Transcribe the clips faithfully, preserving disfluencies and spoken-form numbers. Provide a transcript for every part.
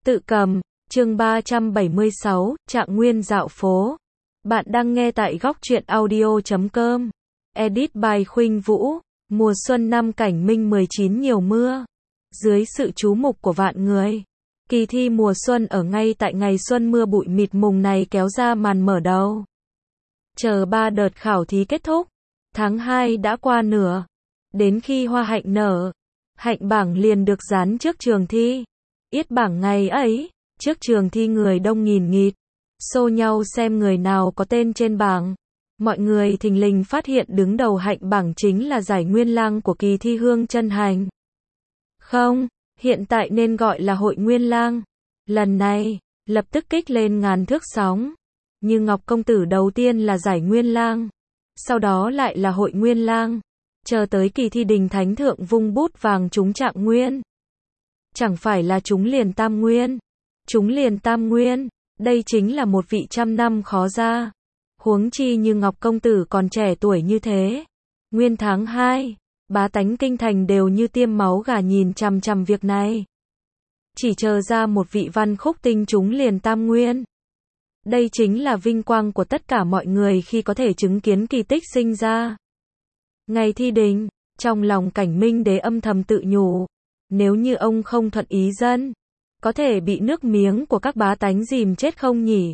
Tự cầm, chương ba trăm bảy mươi sáu, Trạng Nguyên dạo phố. Bạn đang nghe tại góc truyện audio chấm com. Edit by Khuynh Vũ. Mùa xuân năm Cảnh Minh mười chín nhiều mưa. Dưới sự chú mục của vạn người, kỳ thi mùa xuân ở ngay tại ngày xuân mưa bụi mịt mùng này kéo ra màn mở đầu. Chờ ba đợt khảo thí kết thúc, tháng hai đã qua nửa. Đến khi hoa hạnh nở, hạnh bảng liền được dán trước trường thi. Yết bảng ngày ấy, trước trường thi người đông nghìn nghịt, xô nhau xem người nào có tên trên bảng. Mọi người thình lình phát hiện đứng đầu hạnh bảng chính là giải nguyên lang của kỳ thi Hương Chân Hành. Không, hiện tại nên gọi là hội nguyên lang. Lần này, lập tức kích lên ngàn thước sóng. Như Ngọc Công Tử đầu tiên là giải nguyên lang, sau đó lại là hội nguyên lang. Chờ tới kỳ thi Đình Thánh Thượng vung bút vàng trúng Trạng Nguyên. Chẳng phải là trúng liền tam nguyên. Trúng liền tam nguyên, đây chính là một vị trăm năm khó ra. Huống chi như Ngọc Công Tử còn trẻ tuổi như thế. Nguyên tháng hai, bá tánh kinh thành đều như tiêm máu gà nhìn chằm chằm việc này. Chỉ chờ ra một vị văn khúc tinh trúng liền tam nguyên. Đây chính là vinh quang của tất cả mọi người khi có thể chứng kiến kỳ tích sinh ra. Ngày thi đình, trong lòng Cảnh Minh Đế âm thầm tự nhủ. Nếu như ông không thuận ý dân, có thể bị nước miếng của các bá tánh dìm chết không nhỉ?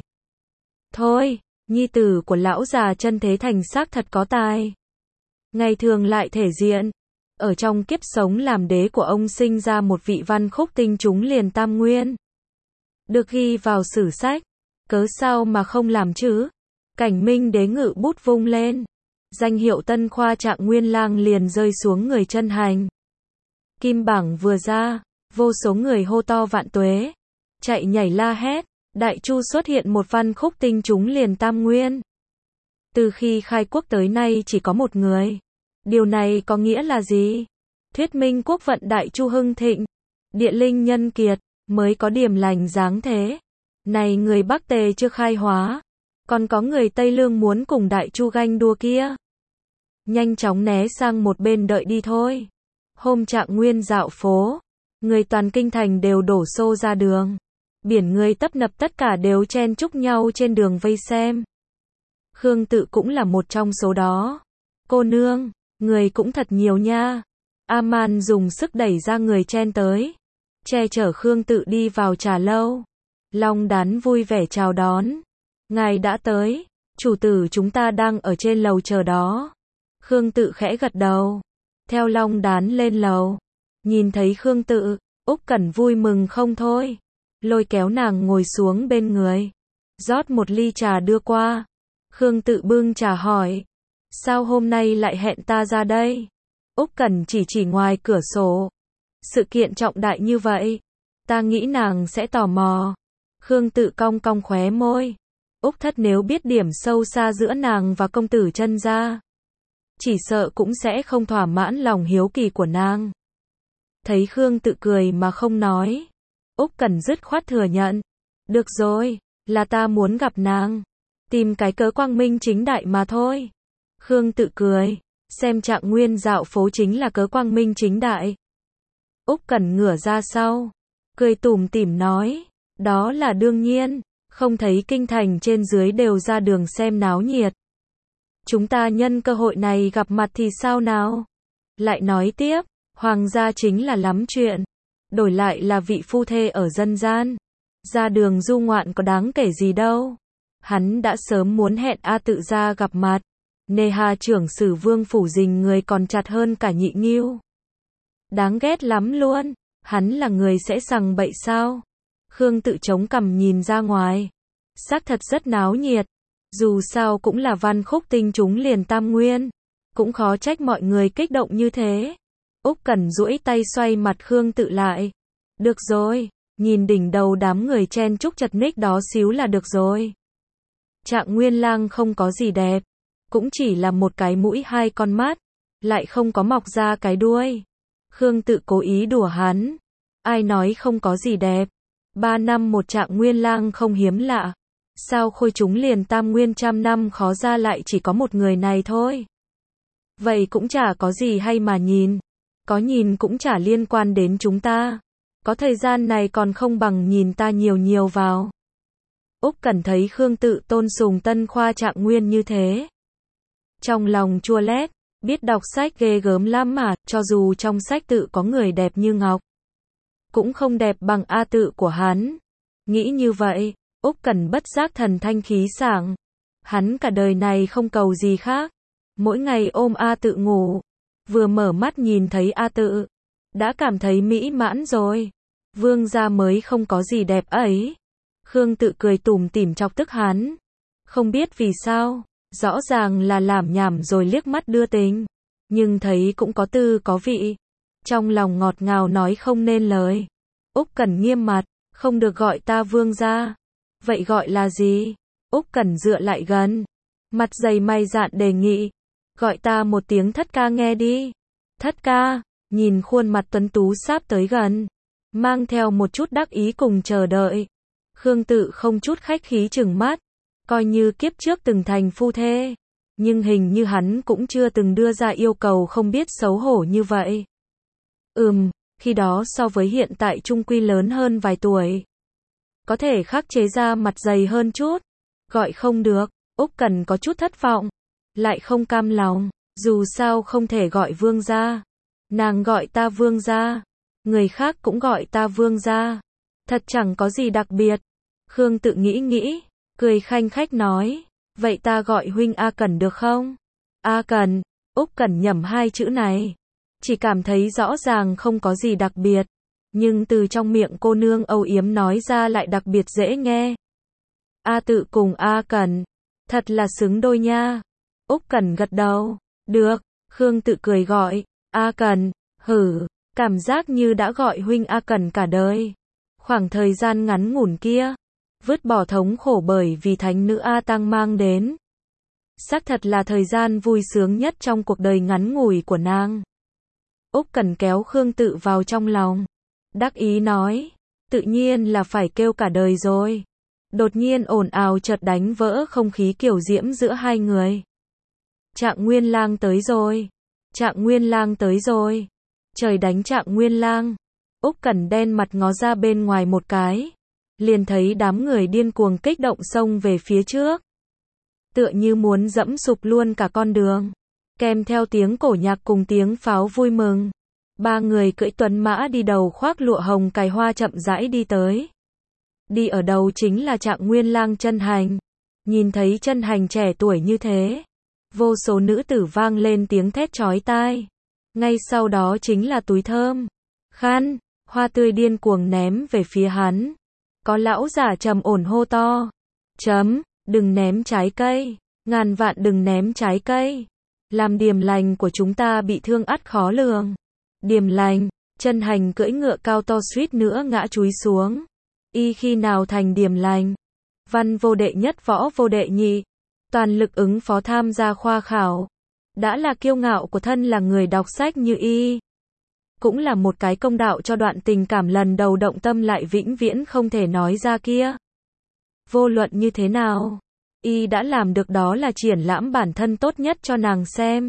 Thôi, nhi tử của lão già Chân Thế Thành xác thật có tài. Ngày thường lại thể diện. Ở trong kiếp sống làm đế của ông sinh ra một vị văn khúc tinh trúng liền tam nguyên. Được ghi vào sử sách. Cớ sao mà không làm chứ? Cảnh Minh Đế ngự bút vung lên. Danh hiệu tân khoa Trạng Nguyên lang liền rơi xuống người Chân Hành. Kim bảng vừa ra, vô số người hô to vạn tuế, chạy nhảy la hét, Đại Chu xuất hiện một văn khúc tinh trúng liền tam nguyên. Từ khi khai quốc tới nay chỉ có một người. Điều này có nghĩa là gì? Thuyết minh quốc vận Đại Chu hưng thịnh, địa linh nhân kiệt, mới có điểm lành dáng thế. Này người Bắc Tề chưa khai hóa, còn có người Tây Lương muốn cùng Đại Chu ganh đua kia. Nhanh chóng né sang một bên đợi đi thôi. Hôm Trạng Nguyên dạo phố, người toàn kinh thành đều đổ xô ra đường. Biển người tấp nập tất cả đều chen chúc nhau trên đường vây xem. Khương Tự cũng là một trong số đó. Cô nương, người cũng thật nhiều nha. A-man dùng sức đẩy ra người chen tới, che chở Khương Tự đi vào trà lâu. Long Đán vui vẻ chào đón. Ngài đã tới, chủ tử chúng ta đang ở trên lầu chờ đó. Khương Tự khẽ gật đầu. Theo Long Đán lên lầu, nhìn thấy Khương Tự, Úc Cẩn vui mừng không thôi, lôi kéo nàng ngồi xuống bên người, rót một ly trà đưa qua. Khương Tự bưng trà hỏi, sao hôm nay lại hẹn ta ra đây? Úc Cẩn chỉ chỉ ngoài cửa sổ, sự kiện trọng đại như vậy, ta nghĩ nàng sẽ tò mò. Khương Tự cong cong khóe môi, Úc thất nếu biết điểm sâu xa giữa nàng và công tử Chân gia, chỉ sợ cũng sẽ không thỏa mãn lòng hiếu kỳ của nàng. Thấy Khương Tự cười mà không nói, Úc Cẩn dứt khoát thừa nhận. Được rồi, là ta muốn gặp nàng. Tìm cái cớ quang minh chính đại mà thôi. Khương Tự cười, xem Trạng Nguyên dạo phố chính là cớ quang minh chính đại. Úc Cẩn ngửa ra sau, cười tủm tỉm nói, đó là đương nhiên, không thấy kinh thành trên dưới đều ra đường xem náo nhiệt. Chúng ta nhân cơ hội này gặp mặt thì sao nào? Lại nói tiếp, hoàng gia chính là lắm chuyện. Đổi lại là vị phu thê ở dân gian. Ra đường du ngoạn có đáng kể gì đâu. Hắn đã sớm muốn hẹn A Tự ra gặp mặt. Nề hà trưởng sử vương phủ dình người còn chặt hơn cả nhị nghiêu. Đáng ghét lắm luôn. Hắn là người sẽ sằng bậy sao? Khương Tự chống cằm nhìn ra ngoài. Xác thật rất náo nhiệt. Dù sao cũng là văn khúc tinh trúng liền tam nguyên, cũng khó trách mọi người kích động như thế. Úc Cẩn duỗi tay xoay mặt Khương Tự lại. Được rồi, nhìn đỉnh đầu đám người chen chúc chật ních đó xíu là được rồi. Trạng Nguyên lang không có gì đẹp, cũng chỉ là một cái mũi hai con mắt, lại không có mọc ra cái đuôi. Khương Tự cố ý đùa hắn. Ai nói không có gì đẹp? Ba năm một Trạng Nguyên lang không hiếm lạ. Sao khôi chúng liền tam nguyên trăm năm khó ra lại chỉ có một người này thôi? Vậy cũng chả có gì hay mà nhìn. Có nhìn cũng chả liên quan đến chúng ta. Có thời gian này còn không bằng nhìn ta nhiều nhiều vào. Úc Cẩn thấy Khương Tự tôn sùng Tân Khoa Trạng Nguyên như thế. Trong lòng chua lét, biết đọc sách ghê gớm lắm mà, cho dù trong sách tự có người đẹp như ngọc, cũng không đẹp bằng A Tự của hắn. Nghĩ như vậy, Úc Cẩn bất giác thần thanh khí sảng. Hắn cả đời này không cầu gì khác, mỗi ngày ôm A Tự ngủ, vừa mở mắt nhìn thấy A Tự, đã cảm thấy mỹ mãn rồi. Vương gia mới không có gì đẹp ấy. Khương Tự cười tủm tỉm chọc tức hắn. Không biết vì sao, rõ ràng là lảm nhảm rồi liếc mắt đưa tình, nhưng thấy cũng có tư có vị. Trong lòng ngọt ngào nói không nên lời. Úc Cẩn nghiêm mặt, không được gọi ta vương gia. Vậy gọi là gì? Úc Cẩn dựa lại gần, mặt dày mày dạn đề nghị. Gọi ta một tiếng thất ca nghe đi. Thất ca, nhìn khuôn mặt tuấn tú sắp tới gần, mang theo một chút đắc ý cùng chờ đợi. Khương Tự không chút khách khí trừng mắt, coi như kiếp trước từng thành phu thê, nhưng hình như hắn cũng chưa từng đưa ra yêu cầu không biết xấu hổ như vậy. Ừm, khi đó so với hiện tại chung quy lớn hơn vài tuổi, có thể khắc chế ra mặt dày hơn chút. Gọi không được, Úc Cẩn có chút thất vọng, lại không cam lòng, dù sao không thể gọi vương gia. Nàng gọi ta vương gia, người khác cũng gọi ta vương gia, thật chẳng có gì đặc biệt. Khương Tự nghĩ nghĩ, cười khanh khách nói, vậy ta gọi huynh A Cẩn được không? A Cẩn, Úc Cẩn nhẩm hai chữ này, chỉ cảm thấy rõ ràng không có gì đặc biệt, nhưng từ trong miệng cô nương âu yếm nói ra lại đặc biệt dễ nghe. A Tự cùng A Cẩn, thật là xứng đôi nha. Úc Cẩn gật đầu, được. Khương Tự cười gọi, A Cẩn, hử, cảm giác như đã gọi huynh A Cẩn cả đời. Khoảng thời gian ngắn ngủn kia, vứt bỏ thống khổ bởi vì thánh nữ A Tăng mang đến, xác thật là thời gian vui sướng nhất trong cuộc đời ngắn ngủi của nàng. Úc Cẩn kéo Khương Tự vào trong lòng, đắc ý nói, tự nhiên là phải kêu cả đời rồi. Đột nhiên ồn ào chợt đánh vỡ không khí kiều diễm giữa hai người. Trạng Nguyên Lang tới rồi. Trạng Nguyên Lang tới rồi. Trời đánh Trạng Nguyên Lang. Úc Cẩn đen mặt ngó ra bên ngoài một cái, liền thấy đám người điên cuồng kích động xông về phía trước, tựa như muốn dẫm sụp luôn cả con đường. Kèm theo tiếng cổ nhạc cùng tiếng pháo vui mừng, ba người cưỡi tuấn mã đi đầu khoác lụa hồng cài hoa chậm rãi đi tới. Đi ở đầu chính là Trạng Nguyên Lang Chân Hành. Nhìn thấy Chân Hành trẻ tuổi như thế, vô số nữ tử vang lên tiếng thét chói tai. Ngay sau đó chính là túi thơm, khăn, hoa tươi điên cuồng ném về phía hắn. Có lão giả trầm ổn hô to, chấm, đừng ném trái cây, ngàn vạn đừng ném trái cây, làm điềm lành của chúng ta bị thương ắt khó lường. Điềm lành, Chân Hành cưỡi ngựa cao to suýt nữa ngã chúi xuống. Y khi nào thành điềm lành? Văn vô đệ nhất, võ vô đệ nhị, toàn lực ứng phó tham gia khoa khảo. Đã là kiêu ngạo của thân là người đọc sách như y, cũng là một cái công đạo cho đoạn tình cảm lần đầu động tâm lại vĩnh viễn không thể nói ra kia. Vô luận như thế nào, y đã làm được, đó là triển lãm bản thân tốt nhất cho nàng xem.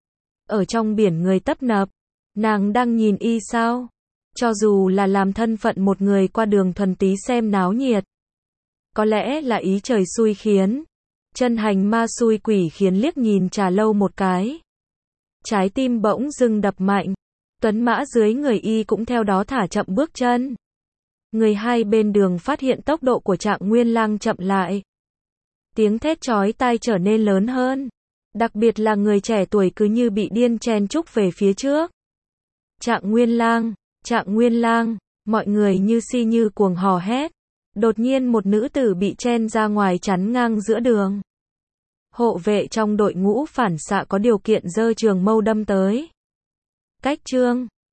Ở trong biển người tấp nập, nàng đang nhìn y sao? Cho dù là làm thân phận một người qua đường thuần tí xem náo nhiệt, có lẽ là ý trời xui khiến. Chân Hành ma xui quỷ khiến liếc nhìn Trà Lâu một cái, trái tim bỗng dưng đập mạnh. Tuấn mã dưới người y cũng theo đó thả chậm bước chân. Người hai bên đường phát hiện tốc độ của Trạng Nguyên Lang chậm lại, tiếng thét chói tai trở nên lớn hơn, đặc biệt là người trẻ tuổi cứ như bị điên chen chúc về phía trước. Trạng Nguyên Lang, Trạng Nguyên Lang, mọi người như si như cuồng hò hét. Đột nhiên một nữ tử bị chen ra ngoài chắn ngang giữa đường. Hộ vệ trong đội ngũ phản xạ có điều kiện giơ trường mâu đâm tới. Cách trương